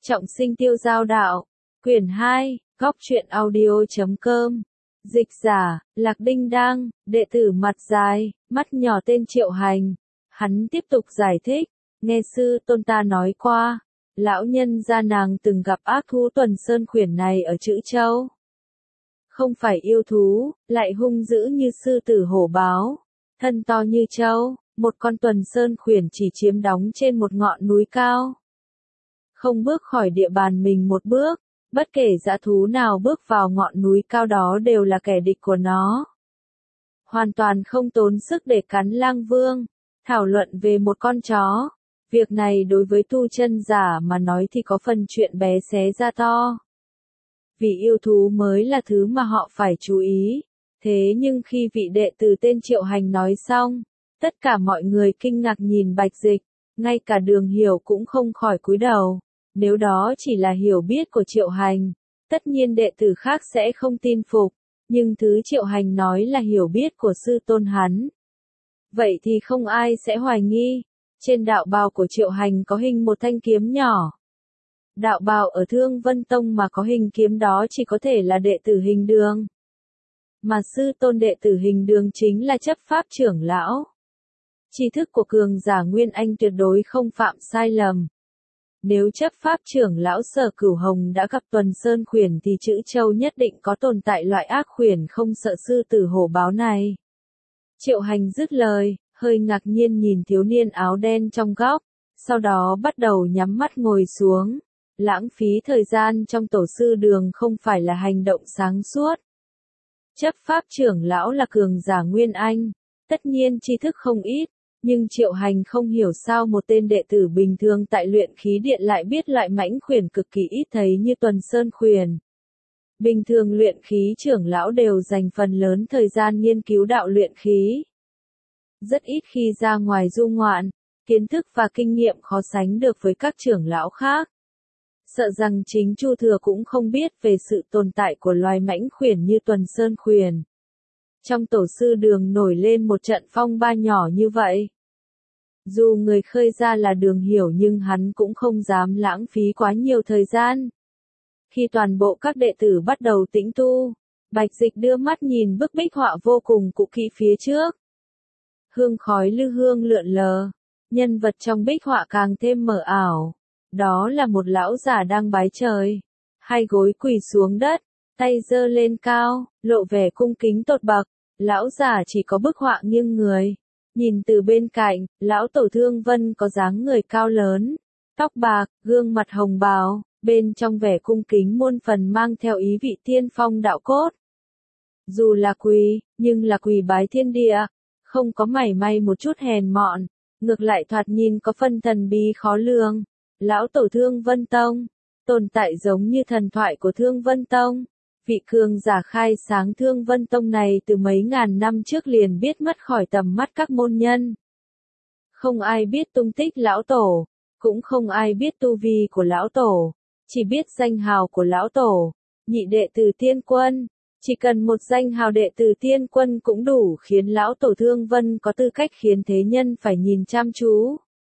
Trọng sinh tiêu giao đạo. Quyển 2, góc truyện audio.com. Dịch giả, Lạc Đinh Đang, đệ tử mặt dài, mắt nhỏ tên Triệu Hành. Hắn tiếp tục giải thích, nghe sư tôn ta nói qua, lão nhân gia nàng từng gặp ác thú Tuần Sơn Khuyển này ở Trữ Châu. Không phải yêu thú, lại hung dữ như sư tử hổ báo, thân to như trâu, một con Tuần Sơn Khuyển chỉ chiếm đóng trên một ngọn núi cao. Không bước khỏi địa bàn mình một bước, bất kể dã thú nào bước vào ngọn núi cao đó đều là kẻ địch của nó. Hoàn toàn không tốn sức để cắn lang vương, thảo luận về một con chó. Việc này đối với tu chân giả mà nói thì có phần chuyện bé xé ra to. Vì yêu thú mới là thứ mà họ phải chú ý. Thế nhưng khi vị đệ tử tên Triệu Hành nói xong, tất cả mọi người kinh ngạc nhìn Bạch Dịch, ngay cả Đường Hiểu cũng không khỏi cúi đầu. Nếu đó chỉ là hiểu biết của Triệu Hành, tất nhiên đệ tử khác sẽ không tin phục, nhưng thứ Triệu Hành nói là hiểu biết của sư tôn hắn. Vậy thì không ai sẽ hoài nghi, trên đạo bào của Triệu Hành có hình một thanh kiếm nhỏ. Đạo bào ở Thương Vân Tông mà có hình kiếm đó chỉ có thể là đệ tử Hình Đường. Mà sư tôn đệ tử Hình Đường chính là chấp pháp trưởng lão. Tri thức của cường giả Nguyên Anh tuyệt đối không phạm sai lầm. Nếu chấp pháp trưởng lão Sở Cửu Hồng đã gặp Tuần Sơn Khuyển thì Trữ Châu nhất định có tồn tại loại ác khuyển không sợ sư tử hổ báo này. Triệu Hành dứt lời, hơi ngạc nhiên nhìn thiếu niên áo đen trong góc, sau đó bắt đầu nhắm mắt ngồi xuống. Lãng phí thời gian trong tổ sư đường không phải là hành động sáng suốt. Chấp pháp trưởng lão là cường giả Nguyên Anh, tất nhiên tri thức không ít. Nhưng Triệu Hành không hiểu sao một tên đệ tử bình thường tại luyện khí điện lại biết loại mãnh khuyển cực kỳ ít thấy như Tuần Sơn Khuyển. Bình thường luyện khí trưởng lão đều dành phần lớn thời gian nghiên cứu đạo luyện khí. Rất ít khi ra ngoài du ngoạn, kiến thức và kinh nghiệm khó sánh được với các trưởng lão khác. Sợ rằng chính Chu Thừa cũng không biết về sự tồn tại của loài mãnh khuyển như Tuần Sơn Khuyển. Trong tổ sư đường nổi lên một trận phong ba nhỏ như vậy. Dù người khơi ra là Đường Hiểu nhưng hắn cũng không dám lãng phí quá nhiều thời gian. Khi toàn bộ các đệ tử bắt đầu tĩnh tu, Bạch Dịch đưa mắt nhìn bức bích họa vô cùng cũ kỹ phía trước. Hương khói lư hương lượn lờ, nhân vật trong bích họa càng thêm mờ ảo. Đó là một lão già đang bái trời, hai gối quỳ xuống đất, tay giơ lên cao, lộ vẻ cung kính tột bậc. Lão già chỉ có bức họa nghiêng người. Nhìn từ bên cạnh, lão tổ Thương Vân có dáng người cao lớn, tóc bạc, gương mặt hồng bào, bên trong vẻ cung kính muôn phần mang theo ý vị tiên phong đạo cốt. Dù là quỳ, nhưng là quỳ bái thiên địa, không có mảy may một chút hèn mọn, ngược lại thoạt nhìn có phân thần bí khó lường. Lão tổ Thương Vân Tông, tồn tại giống như thần thoại của Thương Vân Tông. Vị cường giả khai sáng Thương Vân Tông này từ mấy ngàn năm trước liền biết mất khỏi tầm mắt các môn nhân. Không ai biết tung tích lão tổ, cũng không ai biết tu vi của lão tổ, chỉ biết danh hào của lão tổ, nhị đệ tử Tiên Quân. Chỉ cần một danh hào đệ tử Tiên Quân cũng đủ khiến lão tổ Thương Vân có tư cách khiến thế nhân phải nhìn chăm chú.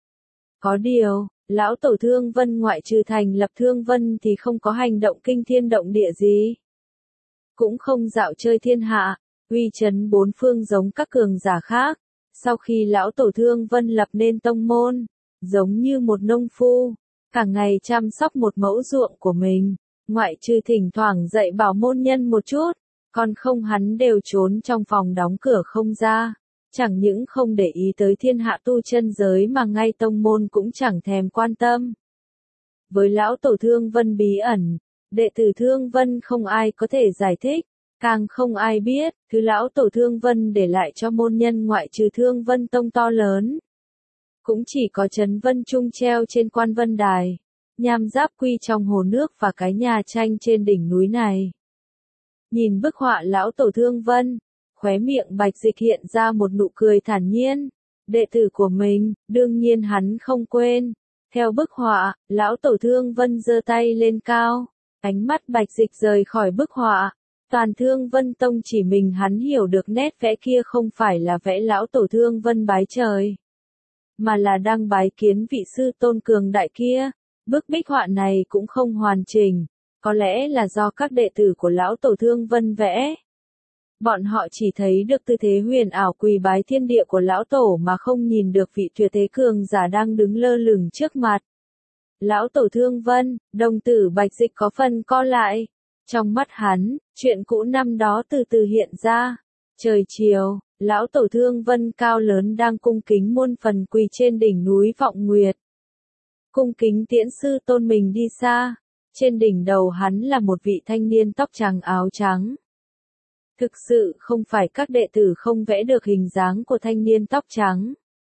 Có điều, lão tổ Thương Vân ngoại trừ thành lập Thương Vân thì không có hành động kinh thiên động địa gì. Cũng không dạo chơi thiên hạ, uy chấn bốn phương giống các cường giả khác. Sau khi lão tổ Thương Vân lập nên tông môn, giống như một nông phu, cả ngày chăm sóc một mẫu ruộng của mình, ngoại trừ thỉnh thoảng dạy bảo môn nhân một chút, còn không hắn đều trốn trong phòng đóng cửa không ra. Chẳng những không để ý tới thiên hạ tu chân giới mà ngay tông môn cũng chẳng thèm quan tâm. Với lão tổ Thương Vân bí ẩn, đệ tử Thương Vân không ai có thể giải thích, càng không ai biết, thứ lão tổ Thương Vân để lại cho môn nhân ngoại trừ Thương Vân Tông to lớn. Cũng chỉ có Trấn Vân Trung treo trên Quan Vân Đài, nham giáp quy trong hồ nước và cái nhà tranh trên đỉnh núi này. Nhìn bức họa lão tổ Thương Vân, khóe miệng Bạch Dịch hiện ra một nụ cười thản nhiên. Đệ tử của mình, đương nhiên hắn không quên. Theo bức họa, lão tổ Thương Vân giơ tay lên cao. Ánh mắt Bạch Dịch rời khỏi bức họa. Toàn Thương Vân Tông chỉ mình hắn hiểu được nét vẽ kia không phải là vẽ lão tổ Thương Vân bái trời, mà là đang bái kiến vị sư tôn cường đại kia. Bức bích họa này cũng không hoàn chỉnh, có lẽ là do các đệ tử của lão tổ Thương Vân vẽ. Bọn họ chỉ thấy được tư thế huyền ảo quỳ bái thiên địa của lão tổ mà không nhìn được vị tuyệt thế cường giả đang đứng lơ lửng trước mặt. Lão tổ Thương Vân, đồng tử Bạch Dịch có phần co lại. Trong mắt hắn, chuyện cũ năm đó từ từ hiện ra. Trời chiều, lão tổ Thương Vân cao lớn đang cung kính muôn phần quỳ trên đỉnh núi Vọng Nguyệt. Cung kính tiễn sư tôn mình đi xa. Trên đỉnh đầu hắn là một vị thanh niên tóc trắng áo trắng. Thực sự không phải các đệ tử không vẽ được hình dáng của thanh niên tóc trắng,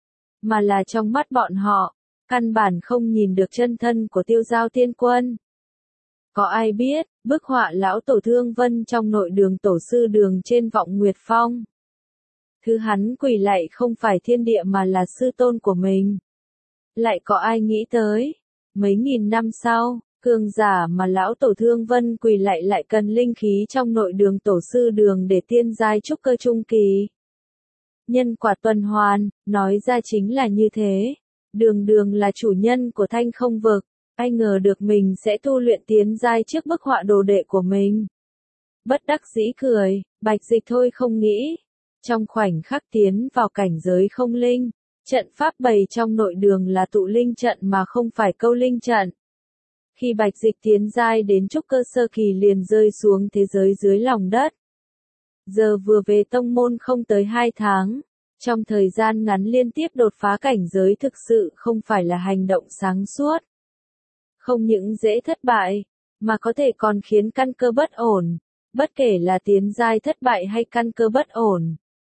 mà là trong mắt bọn họ, căn bản không nhìn được chân thân của Tiêu Giao Tiên Quân. Có ai biết, bức họa lão tổ Thương Vân trong nội đường tổ sư đường trên Vọng Nguyệt Phong. Thứ hắn quỳ lạy không phải thiên địa mà là sư tôn của mình. Lại có ai nghĩ tới, mấy nghìn năm sau, cường giả mà lão tổ Thương Vân quỳ lạy lại cần linh khí trong nội đường tổ sư đường để tiên giai trúc cơ trung kỳ. Nhân quả tuần hoàn, nói ra chính là như thế. Đường đường là chủ nhân của Thanh Không Vực, ai ngờ được mình sẽ tu luyện tiến giai trước bức họa đồ đệ của mình. Bất đắc dĩ cười, Bạch Dịch thôi không nghĩ. Trong khoảnh khắc tiến vào cảnh giới không linh, trận pháp bày trong nội đường là tụ linh trận mà không phải câu linh trận. Khi Bạch Dịch tiến giai đến trúc cơ sơ kỳ liền rơi xuống thế giới dưới lòng đất. Giờ vừa về tông môn không tới 2 tháng. Trong thời gian ngắn liên tiếp đột phá cảnh giới thực sự không phải là hành động sáng suốt. Không những dễ thất bại, mà có thể còn khiến căn cơ bất ổn, bất kể là tiến giai thất bại hay căn cơ bất ổn.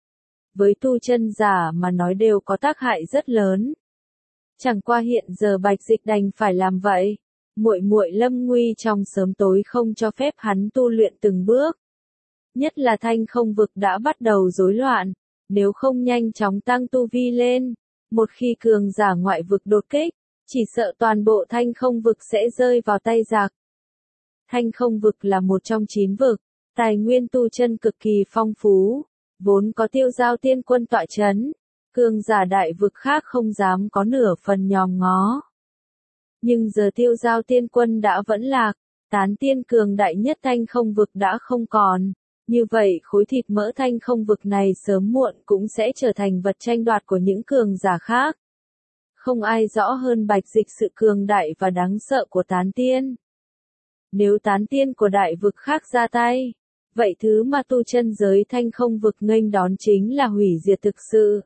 Với tu chân giả mà nói đều có tác hại rất lớn. Chẳng qua hiện giờ Bạch Dịch đành phải làm vậy. Muội muội lâm nguy trong sớm tối không cho phép hắn tu luyện từng bước. Nhất là Thanh Không Vực đã bắt đầu rối loạn. Nếu không nhanh chóng tăng tu vi lên, một khi cường giả ngoại vực đột kích, chỉ sợ toàn bộ Thanh Không Vực sẽ rơi vào tay giặc. Thanh Không Vực là một trong 9 vực, tài nguyên tu chân cực kỳ phong phú, vốn có Tiêu Giao Tiên Quân tọa chấn, cường giả đại vực khác không dám có nửa phần nhòm ngó. Nhưng giờ Tiêu Giao Tiên Quân đã vẫn lạc, tán tiên cường đại nhất Thanh Không Vực đã không còn. Như vậy khối thịt mỡ Thanh Không Vực này sớm muộn cũng sẽ trở thành vật tranh đoạt của những cường giả khác. Không ai rõ hơn Bạch Dịch sự cường đại và đáng sợ của tán tiên. Nếu tán tiên của đại vực khác ra tay, vậy thứ mà tu chân giới Thanh Không Vực nghênh đón chính là hủy diệt thực sự.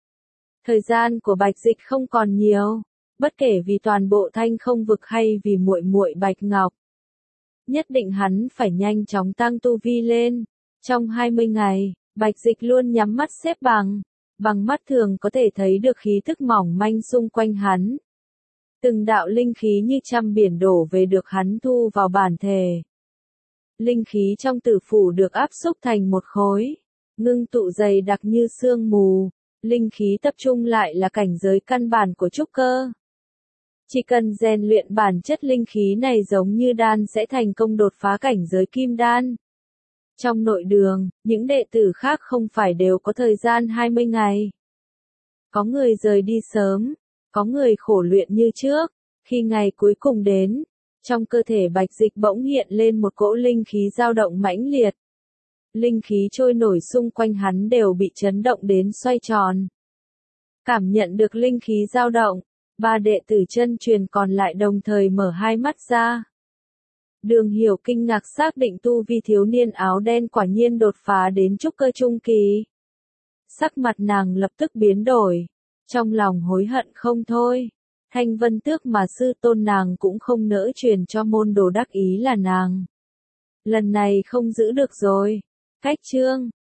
Thời gian của Bạch Dịch không còn nhiều, bất kể vì toàn bộ Thanh Không Vực hay vì muội muội Bạch Ngọc. Nhất định hắn phải nhanh chóng tăng tu vi lên. Trong 20 ngày, Bạch Dịch luôn nhắm mắt xếp bằng mắt thường có thể thấy được khí thức mỏng manh xung quanh hắn. Từng đạo linh khí như trăm biển đổ về được hắn thu vào bản thể. Linh khí trong tử phủ được áp xúc thành một khối, ngưng tụ dày đặc như sương mù. Linh khí tập trung lại là cảnh giới căn bản của trúc cơ. Chỉ cần rèn luyện bản chất linh khí này giống như đan sẽ thành công đột phá cảnh giới kim đan. Trong nội đường, những đệ tử khác không phải đều có thời gian 20 ngày. Có người rời đi sớm, có người khổ luyện như trước. Khi ngày cuối cùng đến, trong cơ thể Bạch Dịch bỗng hiện lên một cỗ linh khí dao động mãnh liệt. Linh khí trôi nổi xung quanh hắn đều bị chấn động đến xoay tròn. Cảm nhận được linh khí dao động, 3 đệ tử chân truyền còn lại đồng thời mở hai mắt ra. Đường Hiểu kinh ngạc xác định tu vi thiếu niên áo đen quả nhiên đột phá đến trúc cơ trung kỳ. Sắc mặt nàng lập tức biến đổi, trong lòng hối hận không thôi. Thanh Vân Tước mà sư tôn nàng cũng không nỡ truyền cho môn đồ đắc ý là nàng. Lần này không giữ được rồi. Cách chương